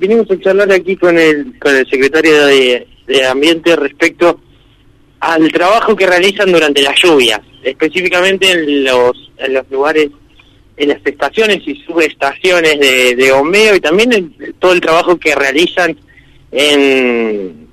vinimos a charlar aquí con el secretario de Ambiente respecto al trabajo que realizan durante las lluvias, específicamente en los lugares, en las estaciones y subestaciones de bombeo, y también en todo el trabajo que realizan en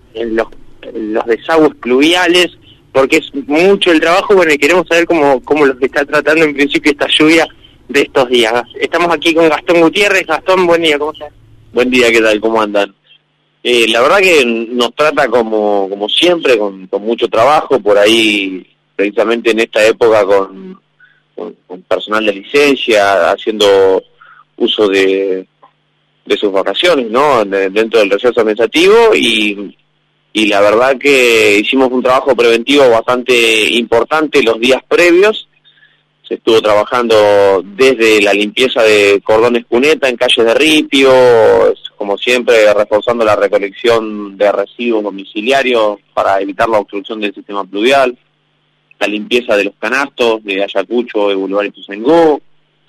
los desagües pluviales, porque es mucho el trabajo. Bueno, y queremos saber cómo los está tratando en principio esta lluvia de estos días. Estamos aquí con Gastón Gutiérrez. Gastón, buen día, ¿cómo estás? Buen día, ¿qué tal? ¿Cómo andan? La verdad que nos trata como siempre, con mucho trabajo, por ahí, precisamente en esta época, con personal de licencia, haciendo uso de sus vacaciones, ¿no? Dentro del receso administrativo, y la verdad que hicimos un trabajo preventivo bastante importante los días previos. Se estuvo trabajando desde la limpieza de cordones cuneta en calles de ripio, como siempre reforzando la recolección de residuos domiciliarios para evitar la obstrucción del sistema pluvial, la limpieza de los canastos de Ayacucho, de Boulevard Ituzaingó,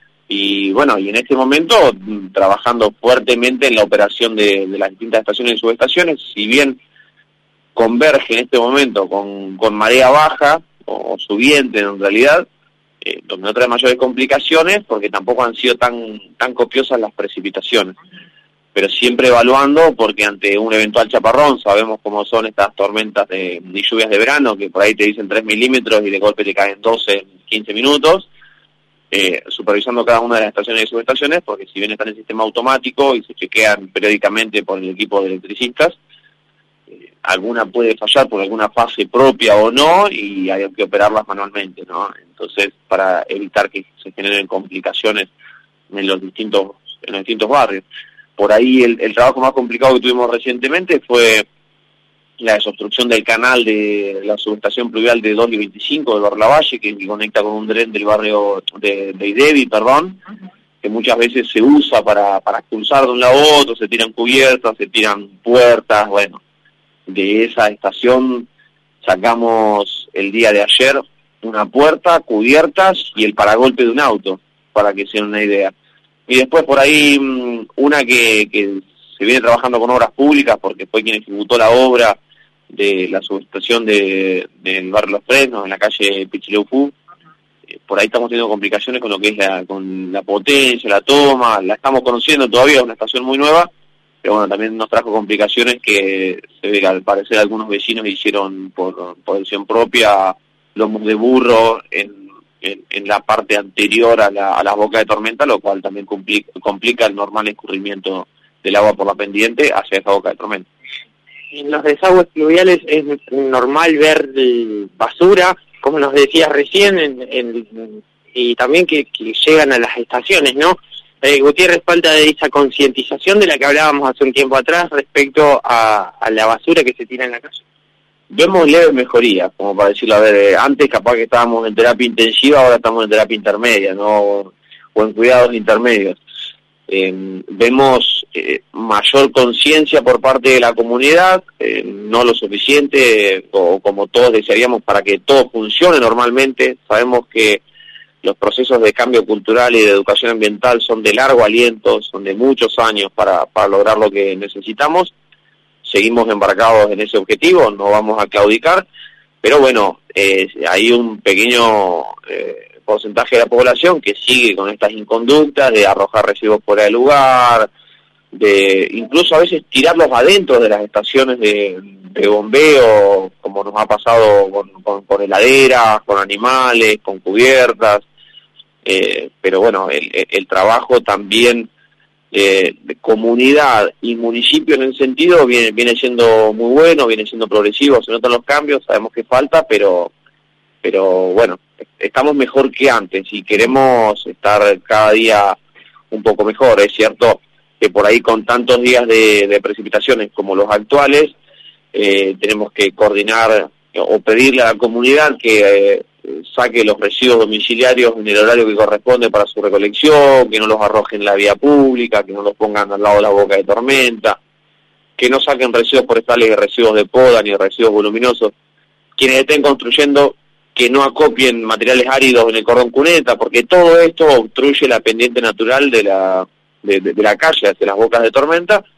y bueno, y en este momento trabajando fuertemente en la operación de las distintas estaciones y subestaciones. Si bien converge en este momento con marea baja, o subiente en realidad, donde no trae mayores complicaciones, porque tampoco han sido tan copiosas las precipitaciones, pero siempre evaluando, porque ante un eventual chaparrón, sabemos cómo son estas tormentas de lluvias de verano, que por ahí te dicen 3 milímetros y de golpe te caen 12 en 15 minutos, supervisando cada una de las estaciones y subestaciones, porque si bien están en sistema automático y se chequean periódicamente por el equipo de electricistas, alguna puede fallar por alguna fase propia o no, y hay que operarlas manualmente, ¿no? Entonces, para evitar que se generen complicaciones en los distintos barrios. Por ahí el trabajo más complicado que tuvimos recientemente fue la desobstrucción del canal de la subestación pluvial de 2 y 25 del barrio Lavalle, que conecta con un dren del barrio de Idevi, que muchas veces se usa para cruzar de un lado a otro, se tiran cubiertas, se tiran puertas. Bueno, de esa estación sacamos el día de ayer una puerta, cubiertas y el paragolpe de un auto, para que se den una idea. Y después por ahí una que se viene trabajando con obras públicas, porque fue quien ejecutó la obra de la subestación del barrio Los Fresnos, en la calle Pichileufú. Por ahí estamos teniendo complicaciones con lo que es con la potencia, la toma. La estamos conociendo todavía, es una estación muy nueva, pero bueno, también nos trajo complicaciones que se ve que al parecer algunos vecinos hicieron por decisión propia lomos de burro en la parte anterior a las bocas de tormenta, lo cual también complica el normal escurrimiento del agua por la pendiente hacia esa boca de tormenta. En los desagües pluviales es normal ver basura, como nos decías recién, y también que llegan a las estaciones, ¿no? Gutiérrez, falta de esa concientización de la que hablábamos hace un tiempo atrás respecto a la basura que se tira en la calle. Vemos leves mejorías, como para decirlo, a ver, antes capaz que estábamos en terapia intensiva, ahora estamos en terapia intermedia, ¿no? O en cuidados intermedios. Vemos mayor conciencia por parte de la comunidad, no lo suficiente, o como todos desearíamos, para que todo funcione normalmente. Sabemos que los procesos de cambio cultural y de educación ambiental son de largo aliento, son de muchos años para lograr lo que necesitamos. Seguimos embarcados en ese objetivo, no vamos a claudicar, pero bueno, hay un pequeño porcentaje de la población que sigue con estas inconductas de arrojar residuos fuera del lugar, de incluso a veces tirarlos adentro de las estaciones de bombeo, como nos ha pasado con heladeras, con animales, con cubiertas. Pero bueno, el trabajo también de comunidad y municipio en el sentido viene siendo muy bueno, viene siendo progresivo, se notan los cambios, sabemos que falta, pero bueno, estamos mejor que antes y queremos estar cada día un poco mejor. Es cierto que por ahí con tantos días de precipitaciones como los actuales, tenemos que coordinar o pedirle a la comunidad que saque los residuos domiciliarios en el horario que corresponde para su recolección, que no los arrojen en la vía pública, que no los pongan al lado de la boca de tormenta, que no saquen residuos forestales y residuos de poda ni residuos voluminosos. Quienes estén construyendo, que no acopien materiales áridos en el cordón cuneta, porque todo esto obstruye la pendiente natural de la calle hacia las bocas de tormenta,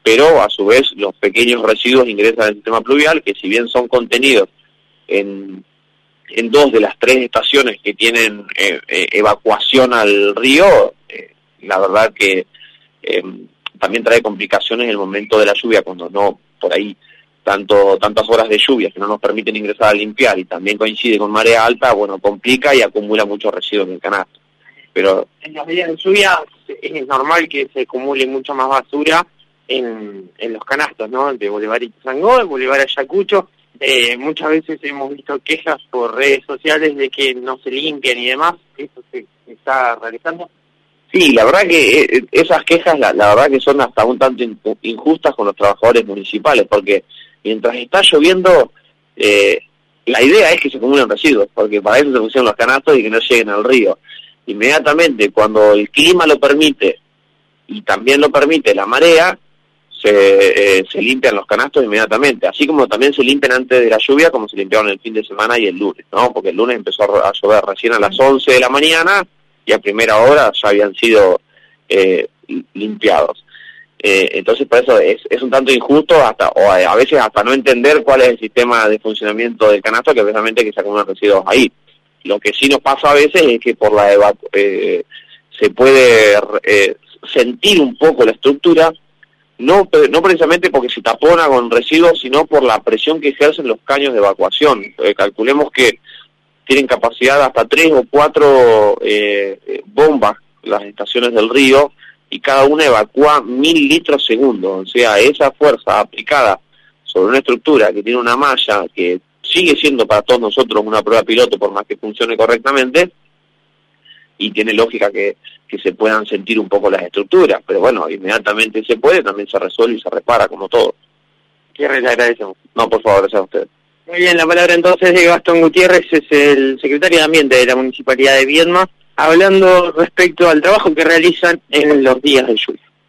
pero a su vez los pequeños residuos ingresan al sistema pluvial, que si bien son contenidos en 2 de las 3 estaciones que tienen evacuación al río, la verdad que también trae complicaciones en el momento de la lluvia, cuando no, por ahí, tantas horas de lluvia que no nos permiten ingresar a limpiar y también coincide con marea alta, bueno, complica y acumula muchos residuos en el canasto. Pero en los días de lluvia es normal que se acumule mucha más basura en los canastos, ¿no? De Boulevard Ituzaingó, de Boulevard Ayacucho. Muchas veces hemos visto quejas por redes sociales de que no se limpian y demás. ¿Eso se está realizando? Sí, la verdad que esas quejas, la verdad que son hasta un tanto injustas con los trabajadores municipales, porque mientras está lloviendo, la idea es que se acumulen residuos, porque para eso se pusieron los canastos y que no lleguen al río. Inmediatamente, cuando el clima lo permite, y también lo permite la marea, se limpian los canastos inmediatamente, así como también se limpian antes de la lluvia, como se limpiaron el fin de semana y el lunes, ¿no? Porque el lunes empezó a llover recién a las 11 de la mañana, y a primera hora ya habían sido limpiados. Entonces por eso es un tanto injusto, o a veces hasta no entender cuál es el sistema de funcionamiento del canasto, que precisamente que se acumulan residuos ahí. Lo que sí nos pasa a veces es que por se puede sentir un poco la estructura, no precisamente porque se tapona con residuos, sino por la presión que ejercen los caños de evacuación. Calculemos que tienen capacidad de hasta 3 o 4 bombas las estaciones del río, y cada una evacúa 1000 litros segundo. O sea, esa fuerza aplicada sobre una estructura que tiene una malla, que sigue siendo para todos nosotros una prueba piloto por más que funcione correctamente, y tiene lógica que se puedan sentir un poco las estructuras, pero bueno, inmediatamente se puede, también se resuelve y se repara como todo. Gutiérrez, le agradecemos. No, por favor, gracias a usted. Muy bien, la palabra entonces de Gastón Gutiérrez, es el secretario de Ambiente de la Municipalidad de Viedma, hablando respecto al trabajo que realizan en los días de lluvia.